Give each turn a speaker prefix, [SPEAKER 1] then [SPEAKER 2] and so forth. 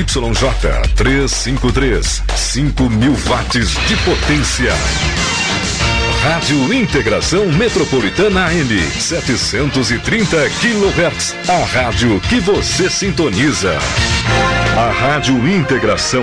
[SPEAKER 1] 353, 5.000 watts de potência. Rádio Integração Metropolitana AM, 730 kHz. A rádio que você sintoniza. A Rádio Integração